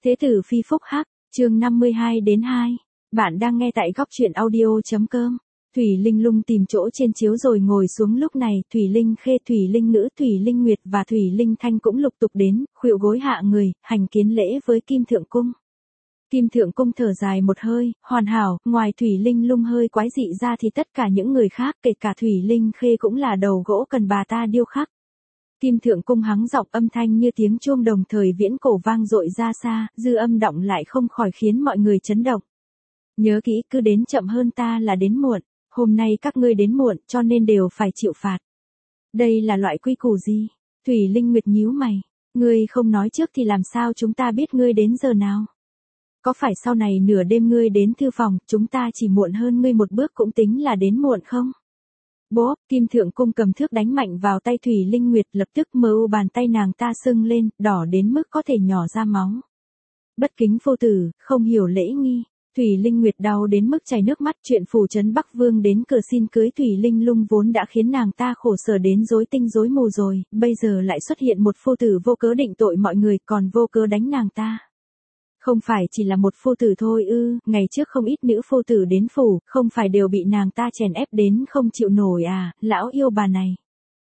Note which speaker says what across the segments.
Speaker 1: Thế tử phi phúc hắc, chương 52-2. Bạn đang nghe tại góc truyện audio.com. Thủy Linh Lung tìm chỗ trên chiếu rồi ngồi xuống, lúc này Thủy Linh Khê, Thủy Linh Ngữ, Thủy Linh Nguyệt và Thủy Linh Thanh cũng lục tục đến, khuỵu gối hạ người, hành kiến lễ với Kim Thượng Cung. Kim Thượng Cung thở dài một hơi, hoàn hảo, ngoài Thủy Linh Lung hơi quái dị ra thì tất cả những người khác kể cả Thủy Linh Khê cũng là đầu gỗ cần bà ta điêu khắc. Kim Thượng Cung hắng giọng, âm thanh như tiếng chuông đồng thời viễn cổ vang dội ra xa, dư âm động lại không khỏi khiến mọi người chấn động. Nhớ kỹ, cứ đến chậm hơn ta là đến muộn, hôm nay các ngươi đến muộn cho nên đều phải chịu phạt. Đây là loại quy củ gì? Thủy Linh Nguyệt nhíu mày, ngươi không nói trước thì làm sao chúng ta biết ngươi đến giờ nào? Có phải sau này nửa đêm ngươi đến thư phòng, chúng ta chỉ muộn hơn ngươi một bước cũng tính là đến muộn không? Bố, Kim Thượng Cung cầm thước đánh mạnh vào tay Thủy Linh Nguyệt, lập tức bàn tay nàng ta sưng lên, đỏ đến mức có thể nhỏ ra máu. Bất kính phu tử, không hiểu lễ nghi. Thủy Linh Nguyệt đau đến mức chảy nước mắt, chuyện phủ trấn Bắc Vương đến cửa xin cưới Thủy Linh Lung vốn đã khiến nàng ta khổ sở đến rối tinh rối mù rồi, bây giờ lại xuất hiện một phu tử vô cớ định tội mọi người, còn vô cớ đánh nàng ta. Không phải chỉ là một phu tử thôi ư? Ngày trước không ít nữ phu tử đến phủ, không phải đều bị nàng ta chèn ép đến không chịu nổi à, lão yêu bà này.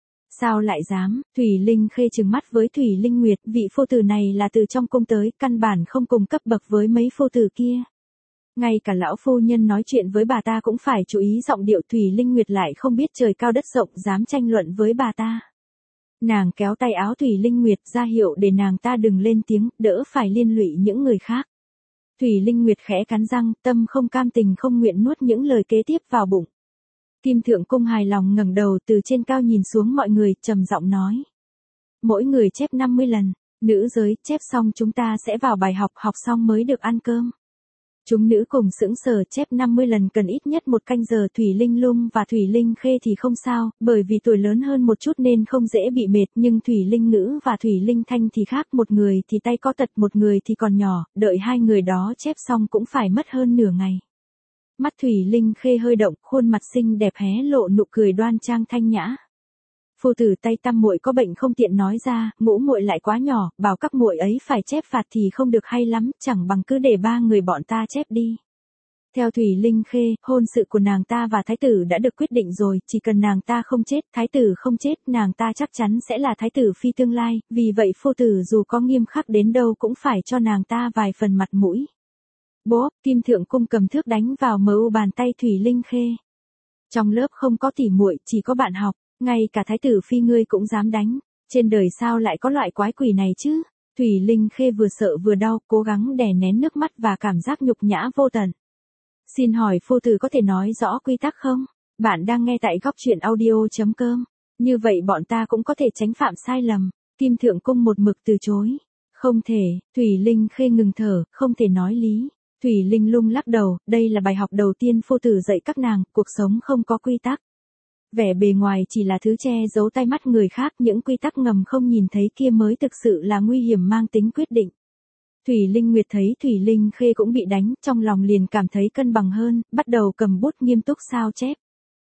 Speaker 1: Sao lại dám? Thủy Linh Khê trừng mắt với Thủy Linh Nguyệt, vị phu tử này là từ trong cung tới, căn bản không cùng cấp bậc với mấy phu tử kia. Ngay cả lão phu nhân nói chuyện với bà ta cũng phải chú ý giọng điệu, Thủy Linh Nguyệt lại không biết trời cao đất rộng, dám tranh luận với bà ta. Nàng kéo tay áo Thủy Linh Nguyệt ra hiệu để nàng ta đừng lên tiếng, đỡ phải liên lụy những người khác. Thủy Linh Nguyệt khẽ cắn răng, tâm không cam tình không nguyện nuốt những lời kế tiếp vào bụng. Kim Thượng Cung hài lòng ngẩng đầu từ trên cao nhìn xuống mọi người, trầm giọng nói. Mỗi người chép 50 lần, nữ giới chép xong chúng ta sẽ vào bài học, học xong mới được ăn cơm. Chúng nữ cùng sững sờ, chép 50 lần cần ít nhất 1 canh giờ. Thủy Linh Lung và Thủy Linh Khê thì không sao, bởi vì tuổi lớn hơn một chút nên không dễ bị mệt, nhưng Thủy Linh Ngữ và Thủy Linh Thanh thì khác, một người thì tay có tật, một người thì còn nhỏ, đợi hai người đó chép xong cũng phải mất hơn nửa ngày. Mắt Thủy Linh Khê hơi động, khuôn mặt xinh đẹp hé lộ nụ cười đoan trang thanh nhã. Phu tử tay Tam muội có bệnh không tiện nói ra, Ngũ muội lại quá nhỏ, bảo các muội ấy phải chép phạt thì không được hay lắm, chẳng bằng cứ để 3 người bọn ta chép đi. Theo Thủy Linh Khê, hôn sự của nàng ta và thái tử đã được quyết định rồi, chỉ cần nàng ta không chết, thái tử không chết, nàng ta chắc chắn sẽ là thái tử phi tương lai, vì vậy phu tử dù có nghiêm khắc đến đâu cũng phải cho nàng ta vài phần mặt mũi. Bố, Kim Thượng Cung cầm thước đánh vào bàn tay Thủy Linh Khê. Trong lớp không có tỉ muội, chỉ có bạn học. Ngay cả thái tử phi ngươi cũng dám đánh, trên đời sao lại có loại quái quỷ này chứ? Thủy Linh Khê vừa sợ vừa đau, cố gắng đè nén nước mắt và cảm giác nhục nhã vô tận. Xin hỏi phu tử có thể nói rõ quy tắc không? Bạn đang nghe tại góc truyện audio.com. Như vậy bọn ta cũng có thể tránh phạm sai lầm. Kim Thượng Cung một mực từ chối. Không thể, Thủy Linh Khê ngừng thở, không thể nói lý. Thủy Linh Lung lắc đầu, đây là bài học đầu tiên phu tử dạy các nàng, cuộc sống không có quy tắc. Vẻ bề ngoài chỉ là thứ che giấu tai mắt người khác, những quy tắc ngầm không nhìn thấy kia mới thực sự là nguy hiểm mang tính quyết định. Thủy Linh Nguyệt thấy Thủy Linh Khê cũng bị đánh, trong lòng liền cảm thấy cân bằng hơn, bắt đầu cầm bút nghiêm túc sao chép.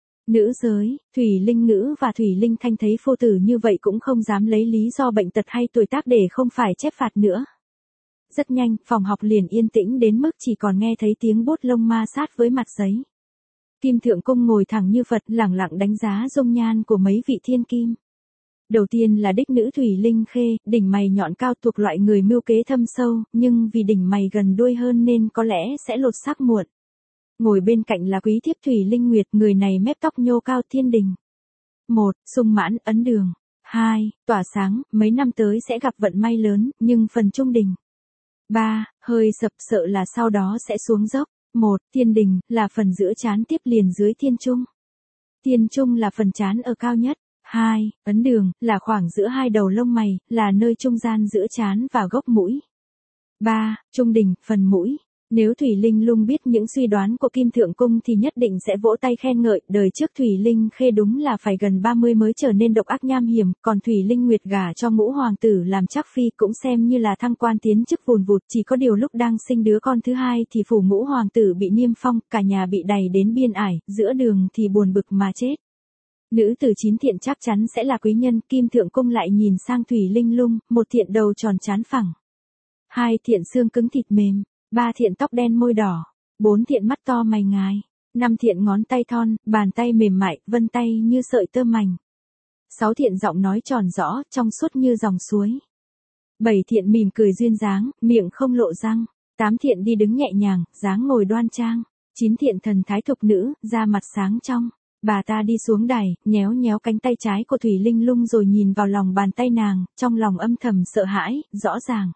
Speaker 1: Nữ giới, Thủy Linh Ngữ và Thủy Linh Thanh thấy phu tử như vậy cũng không dám lấy lý do bệnh tật hay tuổi tác để không phải chép phạt nữa. Rất nhanh, phòng học liền yên tĩnh đến mức chỉ còn nghe thấy tiếng bút lông ma sát với mặt giấy. Kim Thượng Cung ngồi thẳng như Phật, lẳng lặng đánh giá dung nhan của mấy vị thiên kim. Đầu tiên là đích nữ Thủy Linh Khê, đỉnh mày nhọn cao thuộc loại người mưu kế thâm sâu, nhưng vì đỉnh mày gần đuôi hơn nên có lẽ sẽ lột xác muộn. Ngồi bên cạnh là quý thiếp Thủy Linh Nguyệt, người này mép tóc nhô cao thiên đình. 1. Sung mãn, ấn đường. 2. Tỏa sáng, mấy năm tới sẽ gặp vận may lớn, nhưng phần trung đình. 3. Hơi sập, sợ là sau đó sẽ xuống dốc. 1. Thiên đình, là phần giữa trán tiếp liền dưới thiên trung. Thiên trung là phần trán ở cao nhất. 2. Ấn đường, là khoảng giữa hai đầu lông mày, là nơi trung gian giữa trán và gốc mũi. 3. Trung đình, phần mũi. Nếu Thủy Linh Lung biết những suy đoán của Kim Thượng Cung thì nhất định sẽ vỗ tay khen ngợi, đời trước Thủy Linh Khê đúng là phải gần 30 mới trở nên độc ác nham hiểm, còn Thủy Linh Nguyệt gả cho Ngũ hoàng tử làm trác phi cũng xem như là thăng quan tiến chức vùn vụt, chỉ có điều lúc đang sinh đứa con thứ hai thì phủ Ngũ hoàng tử bị niêm phong, cả nhà bị đày đến biên ải, giữa đường thì buồn bực mà chết. Nữ tử chín thiện chắc chắn sẽ là quý nhân. Kim Thượng Cung lại nhìn sang Thủy Linh Lung, một thiện đầu tròn trán phẳng. 2 thiện xương cứng thịt mềm, 3 thiện tóc đen môi đỏ, 4 thiện mắt to mày ngài, 5 thiện ngón tay thon, bàn tay mềm mại, vân tay như sợi tơ mảnh. 6 thiện giọng nói tròn rõ, trong suốt như dòng suối. 7 thiện mỉm cười duyên dáng, miệng không lộ răng. 8 thiện đi đứng nhẹ nhàng, dáng ngồi đoan trang. 9 thiện thần thái thục nữ, da mặt sáng trong. Bà ta đi xuống đài, nhéo nhéo cánh tay trái của Thủy Linh Lung rồi nhìn vào lòng bàn tay nàng, trong lòng âm thầm sợ hãi, rõ ràng.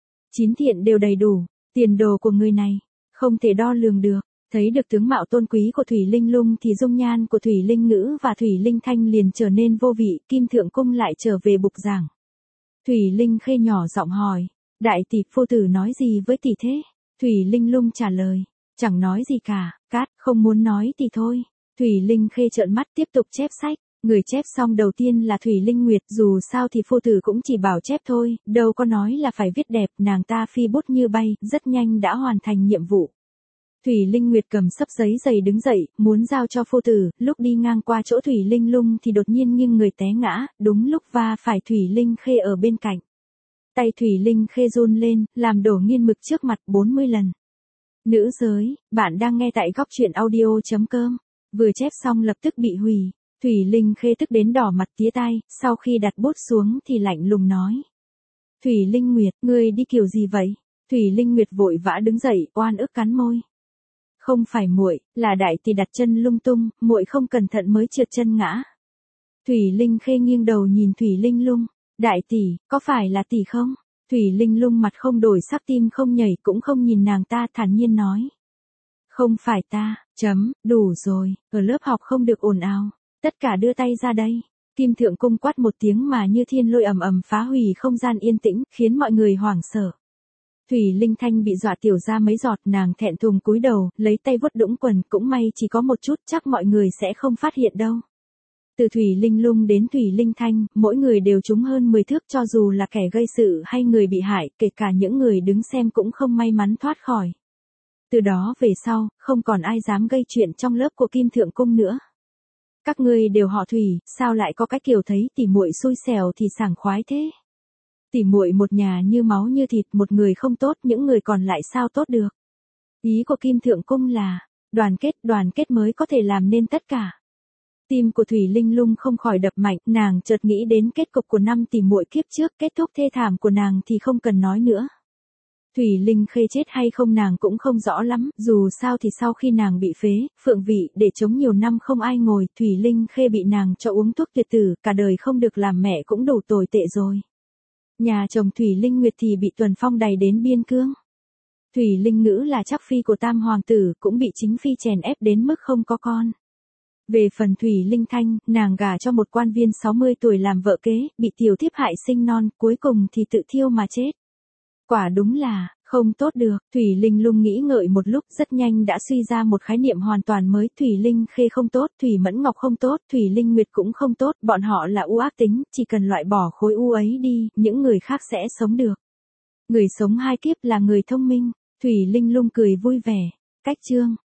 Speaker 1: 9 thiện đều đầy đủ, tiền đồ của người này, không thể đo lường được. Thấy được tướng mạo tôn quý của Thủy Linh Lung thì dung nhan của Thủy Linh Ngữ và Thủy Linh Thanh liền trở nên vô vị, Kim Thượng Cung lại trở về bục giảng. Thủy Linh Khê nhỏ giọng hỏi, đại tỷ phu tử nói gì với tỷ thế? Thủy Linh Lung trả lời, chẳng nói gì cả, cát, không muốn nói thì thôi. Thủy Linh Khê trợn mắt tiếp tục chép sách, người chép xong đầu tiên là Thủy Linh Nguyệt, dù sao thì phu tử cũng chỉ bảo chép thôi, đâu có nói là phải viết đẹp, nàng ta phi bút như bay, rất nhanh đã hoàn thành nhiệm vụ. Thủy Linh Nguyệt cầm xấp giấy dày đứng dậy, muốn giao cho phu tử, lúc đi ngang qua chỗ Thủy Linh Lung thì đột nhiên nghiêng người té ngã, đúng lúc va phải Thủy Linh Khê ở bên cạnh. Tay Thủy Linh Khê run lên, làm đổ nghiên mực trước mặt 40 lần. Nữ giới, bạn đang nghe tại góc truyện audio.com. Vừa chép xong lập tức bị hủy. Thủy Linh Khê tức đến đỏ mặt tía tai, sau khi đặt bút xuống thì lạnh lùng nói. Thủy Linh Nguyệt, ngươi đi kiểu gì vậy? Thủy Linh Nguyệt vội vã đứng dậy, oan ức cắn môi. Không phải muội, là đại tỷ đặt chân lung tung, muội không cẩn thận mới trượt chân ngã. Thủy Linh Khê nghiêng đầu nhìn Thủy Linh Lung, đại tỷ, có phải là tỷ không? Thủy Linh Lung mặt không đổi sắc, tim không nhảy, cũng không nhìn nàng ta, thản nhiên nói. Không phải ta, đủ rồi, ở lớp học không được ồn ào, tất cả đưa tay ra đây. Kim Thượng Cung quát một tiếng mà như thiên lôi ầm ầm phá hủy không gian yên tĩnh, khiến mọi người hoảng sợ. Thủy Linh Thanh bị dọa tiểu ra mấy giọt, nàng thẹn thùng cúi đầu, lấy tay vuốt đũng quần, cũng may chỉ có một chút, chắc mọi người sẽ không phát hiện đâu. Từ Thủy Linh Lung đến Thủy Linh Thanh, mỗi người đều trúng hơn 10 thước, cho dù là kẻ gây sự hay người bị hại, kể cả những người đứng xem cũng không may mắn thoát khỏi. Từ đó về sau, không còn ai dám gây chuyện trong lớp của Kim Thượng Cung nữa. Các ngươi đều họ Thủy, sao lại có cái kiểu thấy tỉ muội xui xẻo thì sảng khoái thế? Tỉ muội một nhà như máu như thịt, một người không tốt, những người còn lại sao tốt được? Ý của Kim Thượng Cung là, đoàn kết mới có thể làm nên tất cả. Tim của Thủy Linh Lung không khỏi đập mạnh, nàng chợt nghĩ đến kết cục của 5 tỉ muội kiếp trước, kết thúc thê thảm của nàng thì không cần nói nữa. Thủy Linh Khê chết hay không nàng cũng không rõ lắm, dù sao thì sau khi nàng bị phế, phượng vị, để chống nhiều năm không ai ngồi, Thủy Linh Khê bị nàng cho uống thuốc tuyệt tử, cả đời không được làm mẹ cũng đủ tồi tệ rồi. Nhà chồng Thủy Linh Nguyệt thì bị Tuần Phong đày đến biên cương. Thủy Linh Ngữ là chắc phi của Tam Hoàng tử, cũng bị chính phi chèn ép đến mức không có con. Về phần Thủy Linh Thanh, nàng gả cho một quan viên 60 tuổi làm vợ kế, bị tiểu thiếp hại sinh non, cuối cùng thì tự thiêu mà chết. Quả đúng là, không tốt được. Thủy Linh Lung nghĩ ngợi một lúc, rất nhanh đã suy ra một khái niệm hoàn toàn mới. Thủy Linh Khê không tốt, Thủy Mẫn Ngọc không tốt, Thủy Linh Nguyệt cũng không tốt, bọn họ là u ác tính, chỉ cần loại bỏ khối u ấy đi, những người khác sẽ sống được. Người sống 2 kiếp là người thông minh. Thủy Linh Lung cười vui vẻ. Cách chương